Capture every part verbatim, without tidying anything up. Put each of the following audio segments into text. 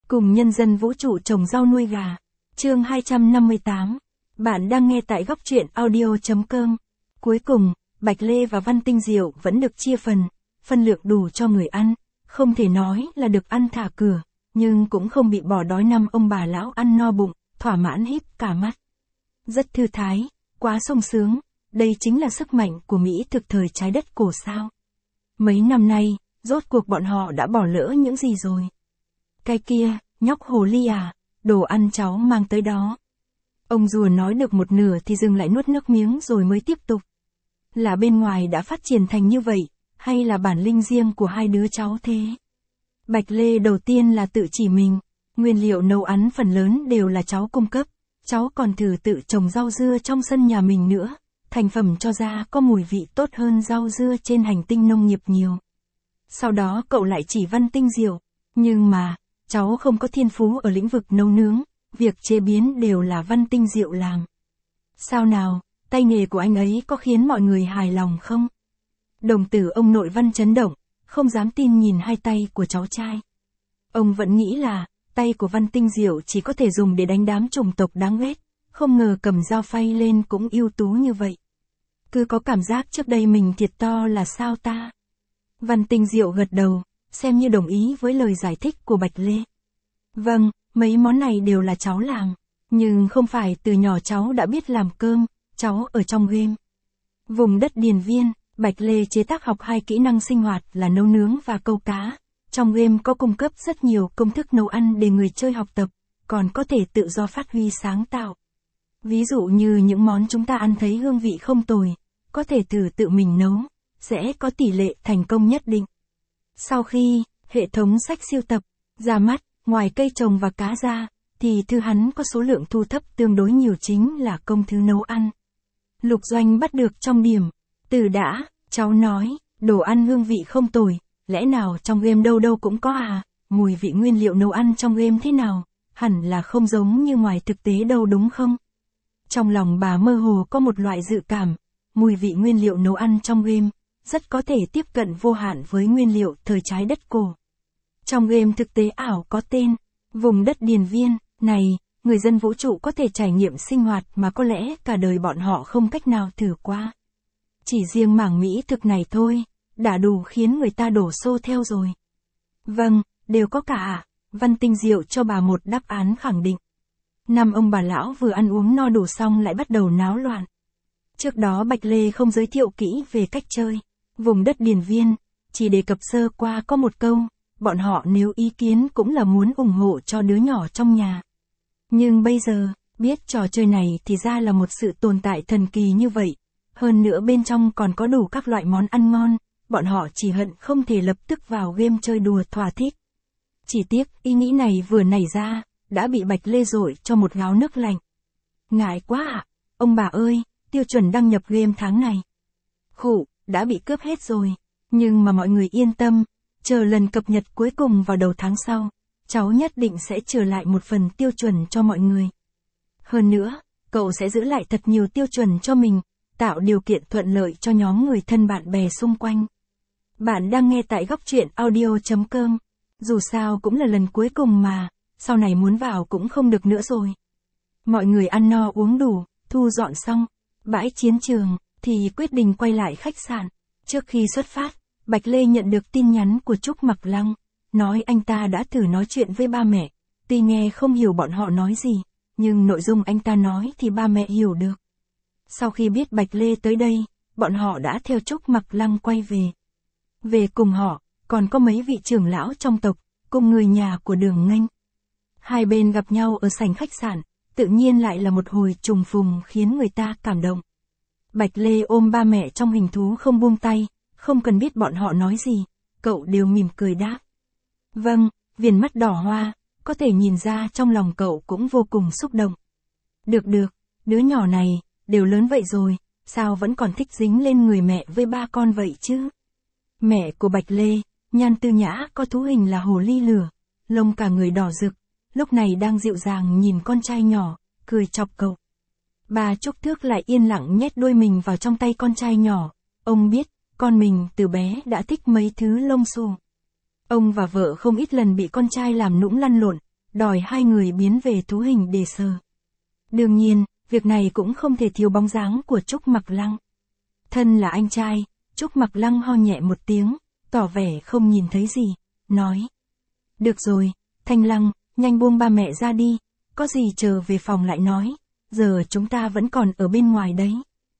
Cùng nhân dân vũ trụ trồng rau nuôi gà. Chương hai trăm năm mươi tám. Bạn đang nghe tại góc truyện audio.com. Cuối cùng, Bạch Lê và Văn Tinh Diệu vẫn được chia phần, phân lượng đủ cho người ăn, không thể nói là được ăn thả cửa, nhưng cũng không bị bỏ đói. Năm ông bà lão ăn no bụng, thỏa mãn híp cả mắt. Rất thư thái, quá sung sướng, đây chính là sức mạnh của Mỹ thực thời trái đất cổ sao. Mấy năm nay, rốt cuộc bọn họ đã bỏ lỡ những gì rồi? Cái kia, nhóc hồ ly à, đồ ăn cháu mang tới đó. Ông rùa nói được một nửa thì dừng lại nuốt nước miếng rồi mới tiếp tục. Là bên ngoài đã phát triển thành như vậy, hay là bản linh riêng của hai đứa cháu thế? Bạch Lê đầu tiên là tự chỉ mình, nguyên liệu nấu ăn phần lớn đều là cháu cung cấp, cháu còn thử tự trồng rau dưa trong sân nhà mình nữa, thành phẩm cho ra có mùi vị tốt hơn rau dưa trên hành tinh nông nghiệp nhiều. Sau đó cậu lại chỉ Văn Tinh Diệu, nhưng mà, cháu không có thiên phú ở lĩnh vực nấu nướng, việc chế biến đều là Văn Tinh Diệu làm. Sao nào, tay nghề của anh ấy có khiến mọi người hài lòng không? Đồng tử ông nội Văn chấn động, không dám tin nhìn hai tay của cháu trai. Ông vẫn nghĩ là, tay của Văn Tinh Diệu chỉ có thể dùng để đánh đám chủng tộc đáng ghét, không ngờ cầm dao phay lên cũng ưu tú như vậy. Cứ có cảm giác trước đây mình thiệt to là sao ta? Văn Tinh Diệu gật đầu, xem như đồng ý với lời giải thích của Bạch Lê. Vâng, mấy món này đều là cháu làm, nhưng không phải từ nhỏ cháu đã biết làm cơm, cháu ở trong game. Vùng đất Điền Viên, Bạch Lê chế tác học hai kỹ năng sinh hoạt là nấu nướng và câu cá. Trong game có cung cấp rất nhiều công thức nấu ăn để người chơi học tập, còn có thể tự do phát huy sáng tạo. Ví dụ như những món chúng ta ăn thấy hương vị không tồi, có thể thử tự mình nấu, sẽ có tỷ lệ thành công nhất định. Sau khi, hệ thống sách siêu tập, ra mắt, ngoài cây trồng và cá ra, thì thư hắn có số lượng thu thập tương đối nhiều chính là công thức nấu ăn. Lục Doanh bắt được trong điểm. Từ đã, cháu nói, đồ ăn hương vị không tồi, lẽ nào trong game đâu đâu cũng có à, mùi vị nguyên liệu nấu ăn trong game thế nào, hẳn là không giống như ngoài thực tế đâu đúng không? Trong lòng bà mơ hồ có một loại dự cảm, mùi vị nguyên liệu nấu ăn trong game, rất có thể tiếp cận vô hạn với nguyên liệu thời trái đất cổ. Trong game thực tế ảo có tên, vùng đất Điền Viên, này, người dân vũ trụ có thể trải nghiệm sinh hoạt mà có lẽ cả đời bọn họ không cách nào thử qua. Chỉ riêng mảng mỹ thực này thôi, đã đủ khiến người ta đổ xô theo rồi. Vâng, đều có cả ạ, Văn Tinh Diệu cho bà một đáp án khẳng định. Năm ông bà lão vừa ăn uống no đủ xong lại bắt đầu náo loạn. Trước đó Bạch Lê không giới thiệu kỹ về cách chơi, vùng đất Điền Viên, chỉ đề cập sơ qua có một câu, bọn họ nếu ý kiến cũng là muốn ủng hộ cho đứa nhỏ trong nhà. Nhưng bây giờ, biết trò chơi này thì ra là một sự tồn tại thần kỳ như vậy. Hơn nữa bên trong còn có đủ các loại món ăn ngon, bọn họ chỉ hận không thể lập tức vào game chơi đùa thỏa thích. Chỉ tiếc, ý nghĩ này vừa nảy ra, đã bị Bạch Lê dội cho một gáo nước lạnh. Ngại quá ạ, ông bà ơi, tiêu chuẩn đăng nhập game tháng này. Khụ, đã bị cướp hết rồi, nhưng mà mọi người yên tâm, chờ lần cập nhật cuối cùng vào đầu tháng sau, cháu nhất định sẽ trở lại một phần tiêu chuẩn cho mọi người. Hơn nữa, cậu sẽ giữ lại thật nhiều tiêu chuẩn cho mình, tạo điều kiện thuận lợi cho nhóm người thân bạn bè xung quanh. Bạn đang nghe tại góc truyện audio.com. Dù sao cũng là lần cuối cùng mà, sau này muốn vào cũng không được nữa rồi. Mọi người ăn no uống đủ, thu dọn xong, bãi chiến trường, thì quyết định quay lại khách sạn. Trước khi xuất phát, Bạch Lê nhận được tin nhắn của Trúc Mặc Lăng, nói anh ta đã thử nói chuyện với ba mẹ, tuy nghe không hiểu bọn họ nói gì, nhưng nội dung anh ta nói thì ba mẹ hiểu được. Sau khi biết Bạch Lê tới đây, bọn họ đã theo Trúc Mặc Lăng quay về. Về cùng họ, còn có mấy vị trưởng lão trong tộc, cùng người nhà của Đường Nghênh. Hai bên gặp nhau ở sảnh khách sạn, tự nhiên lại là một hồi trùng phùng khiến người ta cảm động. Bạch Lê ôm ba mẹ trong hình thú không buông tay, không cần biết bọn họ nói gì, cậu đều mỉm cười đáp. Vâng, viền mắt đỏ hoa, có thể nhìn ra trong lòng cậu cũng vô cùng xúc động. Được được, đứa nhỏ này, đều lớn vậy rồi, sao vẫn còn thích dính lên người mẹ với ba con vậy chứ? Mẹ của Bạch Lê, Nhan Tư Nhã có thú hình là hồ ly lửa, lông cả người đỏ rực, lúc này đang dịu dàng nhìn con trai nhỏ, cười chọc cậu. Bà Trúc Thước lại yên lặng nhét đuôi mình vào trong tay con trai nhỏ, ông biết, con mình từ bé đã thích mấy thứ lông xù. Ông và vợ không ít lần bị con trai làm nũng lăn lộn, đòi hai người biến về thú hình để sờ. Đương nhiên, việc này cũng không thể thiếu bóng dáng của Trúc Mặc Lăng. Thân là anh trai, Trúc Mặc Lăng ho nhẹ một tiếng, tỏ vẻ không nhìn thấy gì, nói. Được rồi, Thanh Lăng, nhanh buông ba mẹ ra đi, có gì chờ về phòng lại nói, giờ chúng ta vẫn còn ở bên ngoài đấy.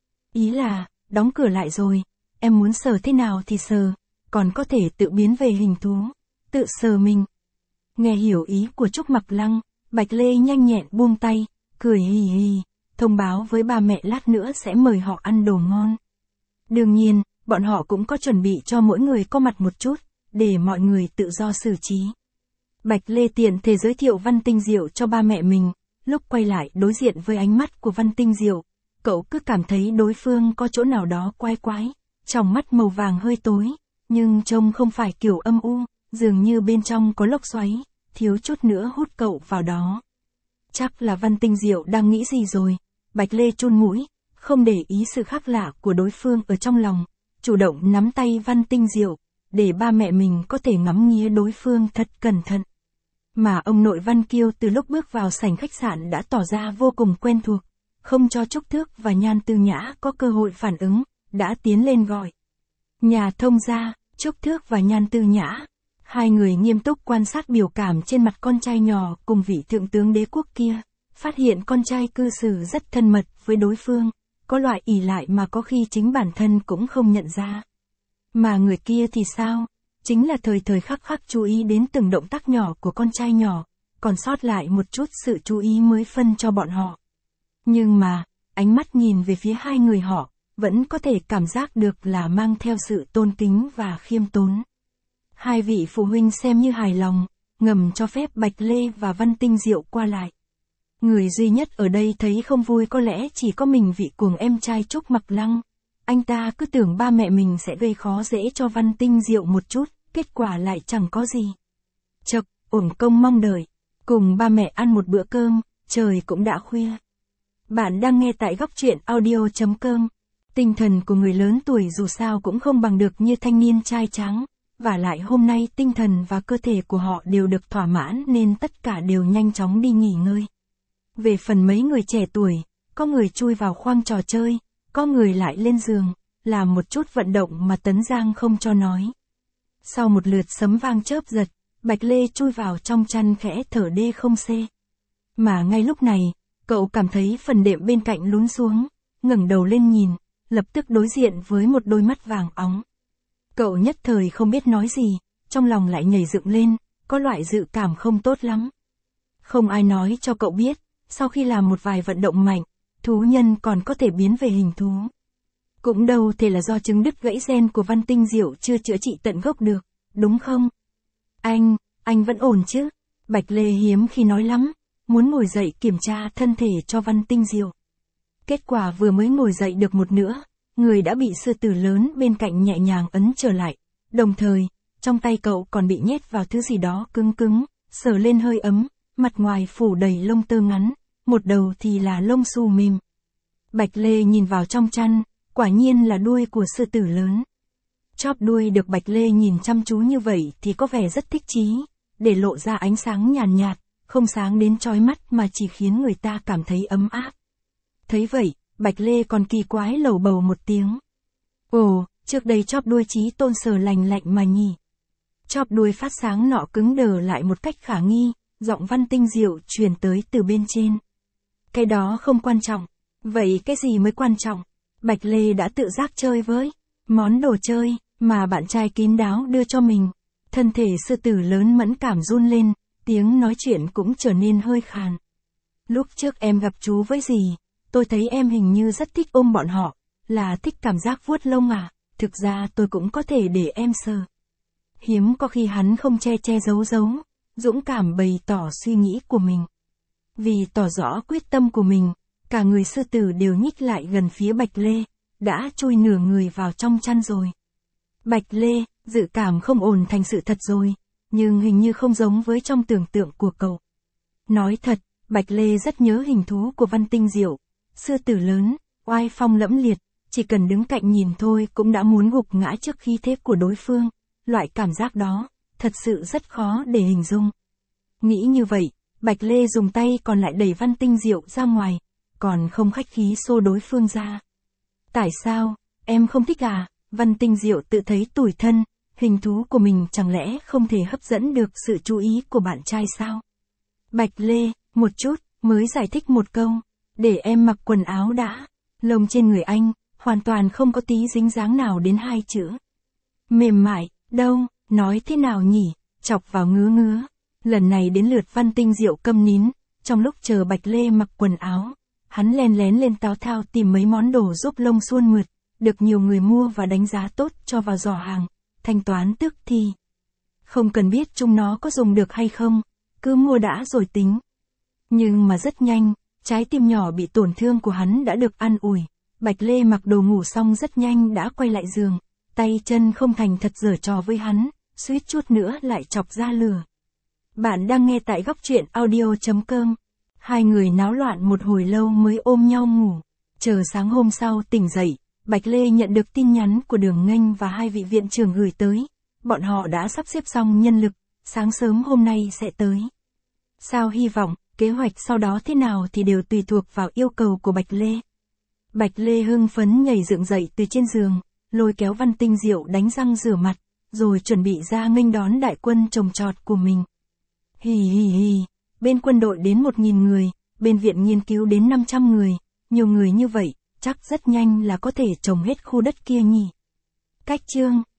Ý là, đóng cửa lại rồi, em muốn sờ thế nào thì sờ, còn có thể tự biến về hình thú, tự sờ mình. Nghe hiểu ý của Trúc Mặc Lăng, Bạch Lê nhanh nhẹn buông tay, cười hì hì, thông báo với ba mẹ lát nữa sẽ mời họ ăn đồ ngon. Đương nhiên, bọn họ cũng có chuẩn bị cho mỗi người có mặt một chút, để mọi người tự do xử trí. Bạch Lê tiện thể giới thiệu Văn Tinh Diệu cho ba mẹ mình, lúc quay lại đối diện với ánh mắt của Văn Tinh Diệu, cậu cứ cảm thấy đối phương có chỗ nào đó quái quái, trong mắt màu vàng hơi tối, nhưng trông không phải kiểu âm u, dường như bên trong có lốc xoáy, thiếu chút nữa hút cậu vào đó. Chắc là Văn Tinh Diệu đang nghĩ gì rồi, Bạch Lê chun mũi, không để ý sự khác lạ của đối phương ở trong lòng, chủ động nắm tay Văn Tinh Diệu, để ba mẹ mình có thể ngắm nghía đối phương thật cẩn thận. Mà ông nội Văn Kiêu từ lúc bước vào sảnh khách sạn đã tỏ ra vô cùng quen thuộc, không cho Trúc Thước và Nhan Tư Nhã có cơ hội phản ứng, đã tiến lên gọi. Nhà thông gia, Trúc Thước và Nhan Tư Nhã. Hai người nghiêm túc quan sát biểu cảm trên mặt con trai nhỏ cùng vị thượng tướng đế quốc kia, phát hiện con trai cư xử rất thân mật với đối phương, có loại ỷ lại mà có khi chính bản thân cũng không nhận ra. Mà người kia thì sao? Chính là thời thời khắc khắc chú ý đến từng động tác nhỏ của con trai nhỏ, còn sót lại một chút sự chú ý mới phân cho bọn họ. Nhưng mà, ánh mắt nhìn về phía hai người họ, vẫn có thể cảm giác được là mang theo sự tôn kính và khiêm tốn. Hai vị phụ huynh xem như hài lòng, ngầm cho phép Bạch Lê và Văn Tinh Diệu qua lại. Người duy nhất ở đây thấy không vui có lẽ chỉ có mình vị cuồng em trai Trúc Mặc Lăng. Anh ta cứ tưởng ba mẹ mình sẽ gây khó dễ cho Văn Tinh Diệu một chút, kết quả lại chẳng có gì. Chật, uổng công mong đợi, cùng ba mẹ ăn một bữa cơm, trời cũng đã khuya. Bạn đang nghe tại góc truyện audio chấm com. Tinh thần của người lớn tuổi dù sao cũng không bằng được như thanh niên trai tráng, và lại hôm nay tinh thần và cơ thể của họ đều được thỏa mãn nên tất cả đều nhanh chóng đi nghỉ ngơi. Về phần mấy người trẻ tuổi, có người chui vào khoang trò chơi, có người lại lên giường, làm một chút vận động mà Tấn Giang không cho nói. Sau một lượt sấm vang chớp giật, Bạch Lê chui vào trong chăn khẽ thở đê không xê. Mà ngay lúc này, cậu cảm thấy phần đệm bên cạnh lún xuống, ngẩng đầu lên nhìn, lập tức đối diện với một đôi mắt vàng óng. Cậu nhất thời không biết nói gì, trong lòng lại nhảy dựng lên, có loại dự cảm không tốt lắm. Không ai nói cho cậu biết, sau khi làm một vài vận động mạnh, thú nhân còn có thể biến về hình thú. Cũng đâu thể là do chứng đứt gãy gen của Văn Tinh Diệu chưa chữa trị tận gốc được, đúng không? Anh, anh vẫn ổn chứ? Bạch Lê hiếm khi nói lắm, muốn ngồi dậy kiểm tra thân thể cho Văn Tinh Diệu. Kết quả vừa mới ngồi dậy được một nửa, người đã bị sư tử lớn bên cạnh nhẹ nhàng ấn trở lại, đồng thời, trong tay cậu còn bị nhét vào thứ gì đó cứng cứng, sờ lên hơi ấm, mặt ngoài phủ đầy lông tơ ngắn, một đầu thì là lông xù mềm. Bạch Lê nhìn vào trong chăn, quả nhiên là đuôi của sư tử lớn. Chóp đuôi được Bạch Lê nhìn chăm chú như vậy thì có vẻ rất thích chí, để lộ ra ánh sáng nhàn nhạt, nhạt, không sáng đến chói mắt mà chỉ khiến người ta cảm thấy ấm áp. Thấy vậy, Bạch Lê còn kỳ quái lầu bầu một tiếng. Ồ, trước đây chóp đuôi Chí Tôn sờ lành lạnh mà nhỉ. Chóp đuôi phát sáng nọ cứng đờ lại một cách khả nghi, giọng Văn Tinh Diệu truyền tới từ bên trên. Cái đó không quan trọng. Vậy cái gì mới quan trọng? Bạch Lê đã tự giác chơi với món đồ chơi mà bạn trai kín đáo đưa cho mình. Thân thể sư tử lớn mẫn cảm run lên, tiếng nói chuyện cũng trở nên hơi khàn. Lúc trước em gặp chú với dì, tôi thấy em hình như rất thích ôm bọn họ, là thích cảm giác vuốt lông à, thực ra tôi cũng có thể để em sờ. Hiếm có khi hắn không che che giấu giấu, dũng cảm bày tỏ suy nghĩ của mình. Vì tỏ rõ quyết tâm của mình, cả người sư tử đều nhích lại gần phía Bạch Lê, đã chui nửa người vào trong chăn rồi. Bạch Lê, dự cảm không ổn thành sự thật rồi, nhưng hình như không giống với trong tưởng tượng của cậu. Nói thật, Bạch Lê rất nhớ hình thú của Văn Tinh Diệu, sư tử lớn, oai phong lẫm liệt, chỉ cần đứng cạnh nhìn thôi cũng đã muốn gục ngã trước khí thế của đối phương, loại cảm giác đó, thật sự rất khó để hình dung. Nghĩ như vậy, Bạch Lê dùng tay còn lại đẩy Văn Tinh Diệu ra ngoài, còn không khách khí xô đối phương ra. Tại sao, em không thích à? Văn Tinh Diệu tự thấy tủi thân, hình thú của mình chẳng lẽ không thể hấp dẫn được sự chú ý của bạn trai sao? Bạch Lê, một chút, mới giải thích một câu, để em mặc quần áo đã. Lông trên người anh, hoàn toàn không có tí dính dáng nào đến hai chữ. Mềm mại, đâu, nói thế nào nhỉ, chọc vào ngứa ngứa. Lần này đến lượt Văn Tinh Diệu câm nín, trong lúc chờ Bạch Lê mặc quần áo, hắn len lén lên táo thao tìm mấy món đồ giúp lông suôn mượt, được nhiều người mua và đánh giá tốt cho vào giỏ hàng, thanh toán tức thì. Không cần biết chúng nó có dùng được hay không, cứ mua đã rồi tính. Nhưng mà rất nhanh, trái tim nhỏ bị tổn thương của hắn đã được an ủi. Bạch Lê mặc đồ ngủ xong rất nhanh đã quay lại giường, tay chân không thành thật giở trò với hắn, suýt chút nữa lại chọc ra lửa. Bạn đang nghe tại góc truyện audio chấm com. Hai người náo loạn một hồi lâu mới ôm nhau ngủ. Chờ sáng hôm sau tỉnh dậy, Bạch Lê nhận được tin nhắn của Đường Nghênh và hai vị viện trưởng gửi tới. Bọn họ đã sắp xếp xong nhân lực, sáng sớm hôm nay sẽ tới. Sao hy vọng, kế hoạch sau đó thế nào thì đều tùy thuộc vào yêu cầu của Bạch Lê. Bạch Lê hưng phấn nhảy dựng dậy từ trên giường, lôi kéo Văn Tinh Diệu đánh răng rửa mặt, rồi chuẩn bị ra nghênh đón đại quân trồng trọt của mình. Hì hì hì, bên quân đội đến một nghìn người, bên viện nghiên cứu đến năm trăm người, nhiều người như vậy, chắc rất nhanh là có thể trồng hết khu đất kia nhỉ. Cách chương